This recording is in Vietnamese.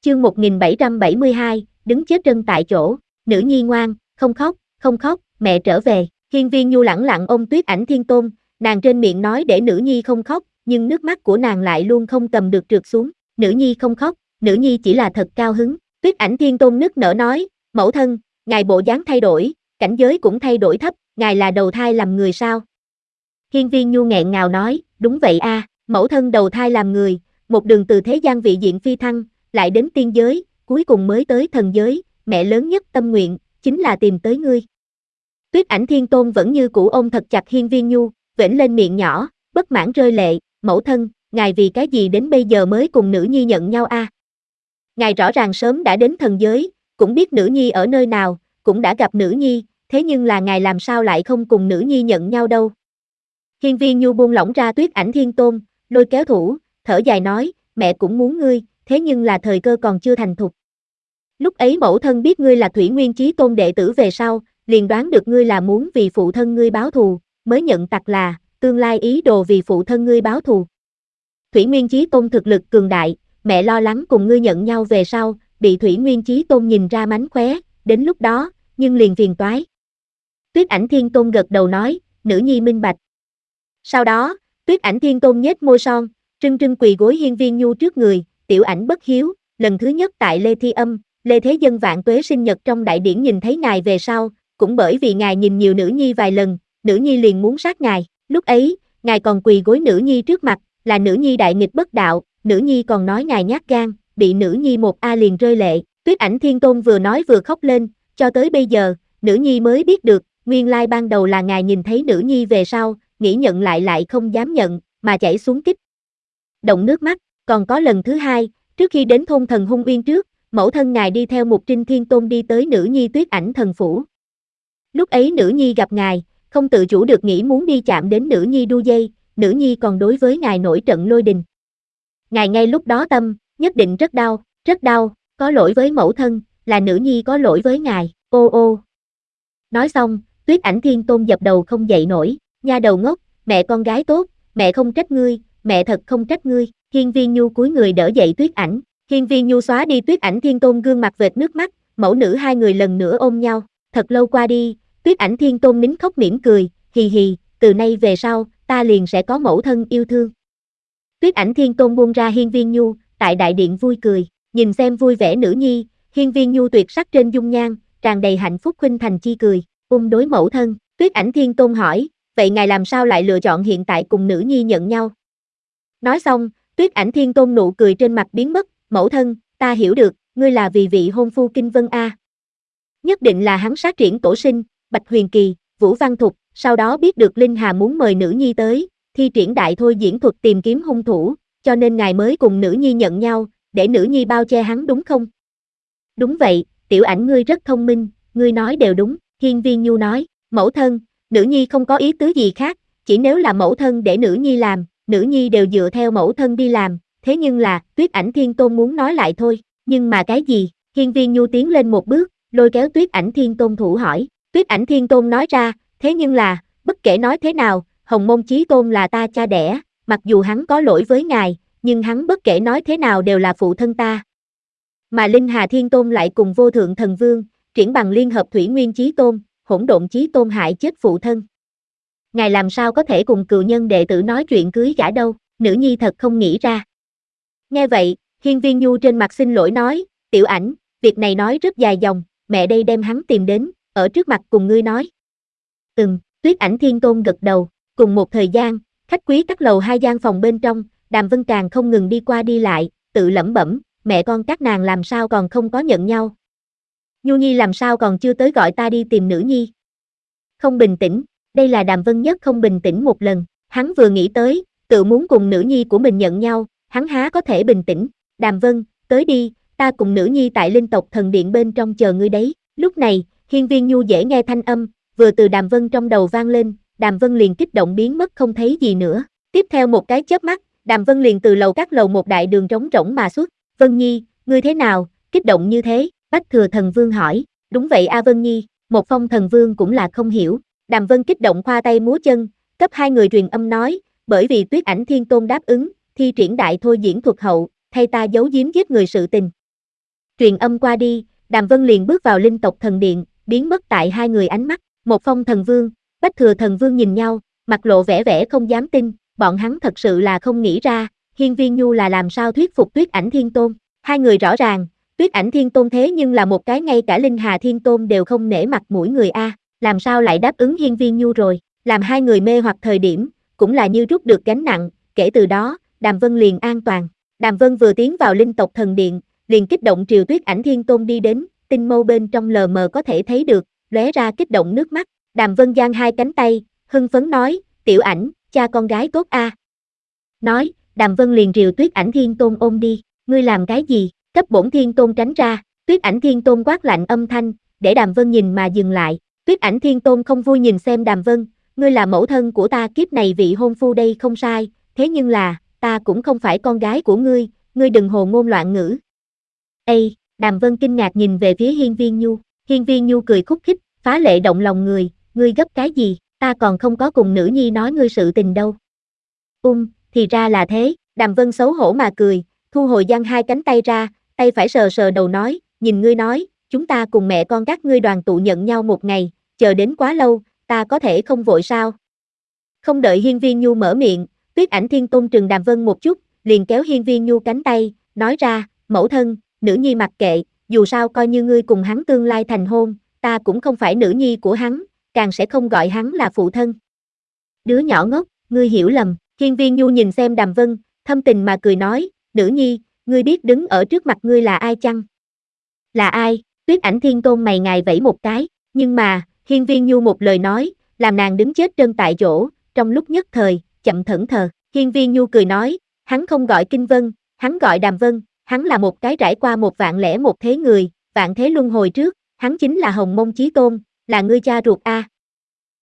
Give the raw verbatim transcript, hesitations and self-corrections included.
chương một nghìn bảy trăm bảy mươi hai, đứng chết chân tại chỗ, nữ nhi ngoan, không khóc, không khóc, mẹ trở về. Hiên Viên Nhu lẳng lặng ôm Tuyết Ảnh Thiên Tôn, nàng trên miệng nói để nữ nhi không khóc, nhưng nước mắt của nàng lại luôn không cầm được trượt xuống. Nữ nhi không khóc, nữ nhi chỉ là thật cao hứng. Tuyết Ảnh Thiên Tôn nức nở nói, mẫu thân, ngài bộ dáng thay đổi, cảnh giới cũng thay đổi thấp, ngài là đầu thai làm người sao? Hiên Viên Nhu nghẹn ngào nói, đúng vậy a, à, mẫu thân đầu thai làm người, một đường từ thế gian vị diện phi thăng, lại đến tiên giới, cuối cùng mới tới thần giới, mẹ lớn nhất tâm nguyện, chính là tìm tới ngươi. Tuyết Ảnh Thiên Tôn vẫn như cũ ôm thật chặt Hiên Viên Nhu, vểnh lên miệng nhỏ, bất mãn rơi lệ, mẫu thân, ngài vì cái gì đến bây giờ mới cùng nữ nhi nhận nhau a? À? Ngài rõ ràng sớm đã đến thần giới, cũng biết nữ nhi ở nơi nào, cũng đã gặp nữ nhi, thế nhưng là ngài làm sao lại không cùng nữ nhi nhận nhau đâu? Hiên Viên Nhu buông lỏng ra Tuyết Ảnh Thiên Tôn, lôi kéo thủ, thở dài nói, mẹ cũng muốn ngươi, thế nhưng là thời cơ còn chưa thành thục. Lúc ấy mẫu thân biết ngươi là Thủy Nguyên Chí Tôn đệ tử về sau, liền đoán được ngươi là muốn vì phụ thân ngươi báo thù, mới nhận tặc là, tương lai ý đồ vì phụ thân ngươi báo thù. Thủy Nguyên Chí Tôn thực lực cường đại, mẹ lo lắng cùng ngươi nhận nhau về sau, bị Thủy Nguyên Chí Tôn nhìn ra mánh khóe, đến lúc đó, nhưng liền phiền toái. Tuyết Ảnh Thiên Tôn gật đầu nói, nữ nhi minh bạch. Sau đó, Tuyết Ảnh Thiên Tôn nhếch môi son, trưng trưng quỳ gối Hiên Viên Nhu trước người, tiểu ảnh bất hiếu, lần thứ nhất tại Lê Thi Âm, Lê Thế Dân vạn tuế sinh nhật trong đại điển nhìn thấy ngài về sau, cũng bởi vì ngài nhìn nhiều nữ nhi vài lần, nữ nhi liền muốn sát ngài, lúc ấy, ngài còn quỳ gối nữ nhi trước mặt, là nữ nhi đại nghịch bất đạo, nữ nhi còn nói ngài nhát gan, bị nữ nhi một a liền rơi lệ. Tuyết Ảnh Thiên Tôn vừa nói vừa khóc lên, cho tới bây giờ, nữ nhi mới biết được, nguyên lai ban đầu là ngài nhìn thấy nữ nhi về sau, nghĩ nhận lại lại không dám nhận, mà chảy xuống kích động nước mắt. Còn có lần thứ hai, trước khi đến thôn thần Hung Uyên trước, mẫu thân ngài đi theo Mục Trinh Thiên Tôn đi tới nữ nhi Tuyết Ảnh thần phủ. Lúc ấy nữ nhi gặp ngài, không tự chủ được nghĩ muốn đi chạm đến nữ nhi đu dây, nữ nhi còn đối với ngài nổi trận lôi đình. Ngài ngay lúc đó tâm, nhất định rất đau, rất đau, có lỗi với mẫu thân, là nữ nhi có lỗi với ngài, ô ô. Nói xong, Tuyết Ảnh Thiên Tôn dập đầu không dậy nổi, nha đầu ngốc, mẹ con gái tốt, mẹ không trách ngươi, mẹ thật không trách ngươi. Hiên Viên Nhu cúi người đỡ dậy Tuyết Ảnh, Hiên Viên Nhu xóa đi Tuyết Ảnh Thiên Tôn gương mặt vệt nước mắt, mẫu nữ hai người lần nữa ôm nhau, thật lâu qua đi, Tuyết Ảnh Thiên Tôn nín khóc mỉm cười, hì hì, từ nay về sau, ta liền sẽ có mẫu thân yêu thương. Tuyết Ảnh Thiên Tôn buông ra Hiên Viên Nhu, tại đại điện vui cười, nhìn xem vui vẻ nữ nhi, Hiên Viên Nhu tuyệt sắc trên dung nhan, tràn đầy hạnh phúc khuynh thành chi cười, ôm đối mẫu thân. Tuyết Ảnh Thiên Tôn hỏi, vậy ngài làm sao lại lựa chọn hiện tại cùng nữ nhi nhận nhau? Nói xong, Tuyết Ảnh Thiên Tôn nụ cười trên mặt biến mất, mẫu thân, ta hiểu được, ngươi là vì vị hôn phu Kinh Vân A. Nhất định là hắn sát triển Cổ Sinh, Bạch Huyền Kỳ, Vũ Văn Thục, sau đó biết được Linh Hà muốn mời nữ nhi tới, thi triển đại thôi diễn thuật tìm kiếm hung thủ, cho nên ngài mới cùng nữ nhi nhận nhau, để nữ nhi bao che hắn đúng không? Đúng vậy, tiểu ảnh ngươi rất thông minh, ngươi nói đều đúng, Hiên Viên Nhu nói, mẫu thân, nữ nhi không có ý tứ gì khác, chỉ nếu là mẫu thân để nữ nhi làm, nữ nhi đều dựa theo mẫu thân đi làm, thế nhưng là, Tuyết Ảnh Thiên Tôn muốn nói lại thôi, nhưng mà cái gì? Hiên Viên Nhu tiến lên một bước, lôi kéo Tuyết Ảnh Thiên Tôn thủ hỏi, Tuyết Ảnh Thiên Tôn nói ra, thế nhưng là, bất kể nói thế nào, Hồng Môn Chí Tôn là ta cha đẻ, mặc dù hắn có lỗi với ngài, nhưng hắn bất kể nói thế nào đều là phụ thân ta. Mà Linh Hà Thiên Tôn lại cùng Vô Thượng Thần Vương, triển bằng liên hợp Thủy Nguyên Chí Tôn, Hỗn Độn Chí Tôn hại chết phụ thân. Ngài làm sao có thể cùng cựu nhân đệ tử nói chuyện cưới gả đâu, nữ nhi thật không nghĩ ra. Nghe vậy, Hiên Viên Nhu trên mặt xin lỗi nói, tiểu ảnh, việc này nói rất dài dòng, mẹ đây đem hắn tìm đến, ở trước mặt cùng ngươi nói. Ừm, Tuyết Ảnh Thiên Tôn gật đầu, cùng một thời gian, khách quý các lầu hai gian phòng bên trong, Đàm Vân Càng không ngừng đi qua đi lại, tự lẩm bẩm, mẹ con các nàng làm sao còn không có nhận nhau. Nhu Nhi làm sao còn chưa tới gọi ta đi tìm nữ nhi. Không bình tĩnh, đây là Đàm Vân Nhất không bình tĩnh một lần, hắn vừa nghĩ tới, tự muốn cùng nữ nhi của mình nhận nhau, hắn há có thể bình tĩnh. Đàm Vân, tới đi, ta cùng nữ nhi tại Linh Tộc Thần Điện bên trong chờ ngươi đấy. Lúc này, Hiên Viên Nhu dễ nghe thanh âm, vừa từ Đàm Vân trong đầu vang lên, Đàm Vân liền kích động biến mất không thấy gì nữa. Tiếp theo một cái chớp mắt, Đàm Vân liền từ lầu các lầu một đại đường trống rỗng mà xuất. Vân Nhi, ngươi thế nào, kích động như thế? Bách Thừa Thần Vương hỏi. Đúng vậy a Vân Nhi, một Phong Thần Vương cũng là không hiểu. Đàm Vân kích động khoa tay múa chân, cấp hai người truyền âm nói, bởi vì Tuyết Ảnh Thiên Tôn đáp ứng, thi triển đại thôi diễn thuật hậu, thay ta giấu giếm giết người sự tình. Truyền âm qua đi, Đàm Vân liền bước vào linh tộc thần điện, biến mất tại hai người ánh mắt. Một Phong thần vương, Bách Thừa thần vương nhìn nhau, mặt lộ vẻ vẻ không dám tin, bọn hắn thật sự là không nghĩ ra, Hiên Viên Nhu là làm sao thuyết phục Tuyết Ảnh Thiên Tôn. Hai người rõ ràng, Tuyết Ảnh Thiên Tôn thế nhưng là một cái ngay cả Linh Hà Thiên Tôn đều không nể mặt mũi người a, làm sao lại đáp ứng Hiên Viên Nhu rồi, làm hai người mê hoặc thời điểm, cũng là như rút được gánh nặng, kể từ đó, Đàm Vân liền an toàn. Đàm Vân vừa tiến vào linh tộc thần điện, liền kích động triều Tuyết Ảnh Thiên Tôn đi đến, tinh mâu bên trong lờ mờ có thể thấy được, lóe ra kích động nước mắt. Đàm Vân giang hai cánh tay, hưng phấn nói, Tiểu Ảnh, cha con gái tốt a. Nói, Đàm Vân liền triều Tuyết Ảnh Thiên Tôn ôm đi, ngươi làm cái gì, cấp bổn Thiên Tôn tránh ra. Tuyết Ảnh Thiên Tôn quát lạnh âm thanh, để Đàm Vân nhìn mà dừng lại. Tuyết Ảnh Thiên Tôn không vui nhìn xem Đàm Vân, ngươi là mẫu thân của ta kiếp này vị hôn phu đây không sai, thế nhưng là, ta cũng không phải con gái của ngươi, ngươi đừng hồ ngôn loạn ngữ. Ê, Đàm Vân kinh ngạc nhìn về phía Hiên Viên Nhu, Hiên Viên Nhu cười khúc khích, phá lệ động lòng người, ngươi gấp cái gì, ta còn không có cùng nữ nhi nói ngươi sự tình đâu. Ung, thì ra là thế, Đàm Vân xấu hổ mà cười, thu hồi giăng hai cánh tay ra, tay phải sờ sờ đầu nói, nhìn ngươi nói, chúng ta cùng mẹ con các ngươi đoàn tụ nhận nhau một ngày, chờ đến quá lâu, ta có thể không vội sao. Không đợi Hiên Viên Nhu mở miệng, Tuyết Ảnh Thiên Tôn trừng Đàm Vân một chút, liền kéo Hiên Viên Nhu cánh tay, nói ra, mẫu thân, nữ nhi mặc kệ, dù sao coi như ngươi cùng hắn tương lai thành hôn, ta cũng không phải nữ nhi của hắn, càng sẽ không gọi hắn là phụ thân. Đứa nhỏ ngốc, ngươi hiểu lầm. Hiên Viên Nhu nhìn xem Đàm Vân, thâm tình mà cười nói, nữ nhi, ngươi biết đứng ở trước mặt ngươi là ai chăng? Là ai? Tuyết Ảnh Thiên Tôn mày ngài vẫy một cái, nhưng mà, Hiên Viên Nhu một lời nói, làm nàng đứng chết trân tại chỗ, trong lúc nhất thời, chậm thẫn thờ. Hiên Viên Nhu cười nói, hắn không gọi Kinh Vân, hắn gọi Đàm Vân, hắn là một cái trải qua một vạn lẻ một thế người, vạn thế luân hồi trước, hắn chính là Hồng Mông Chí Tôn, là ngươi cha ruột a.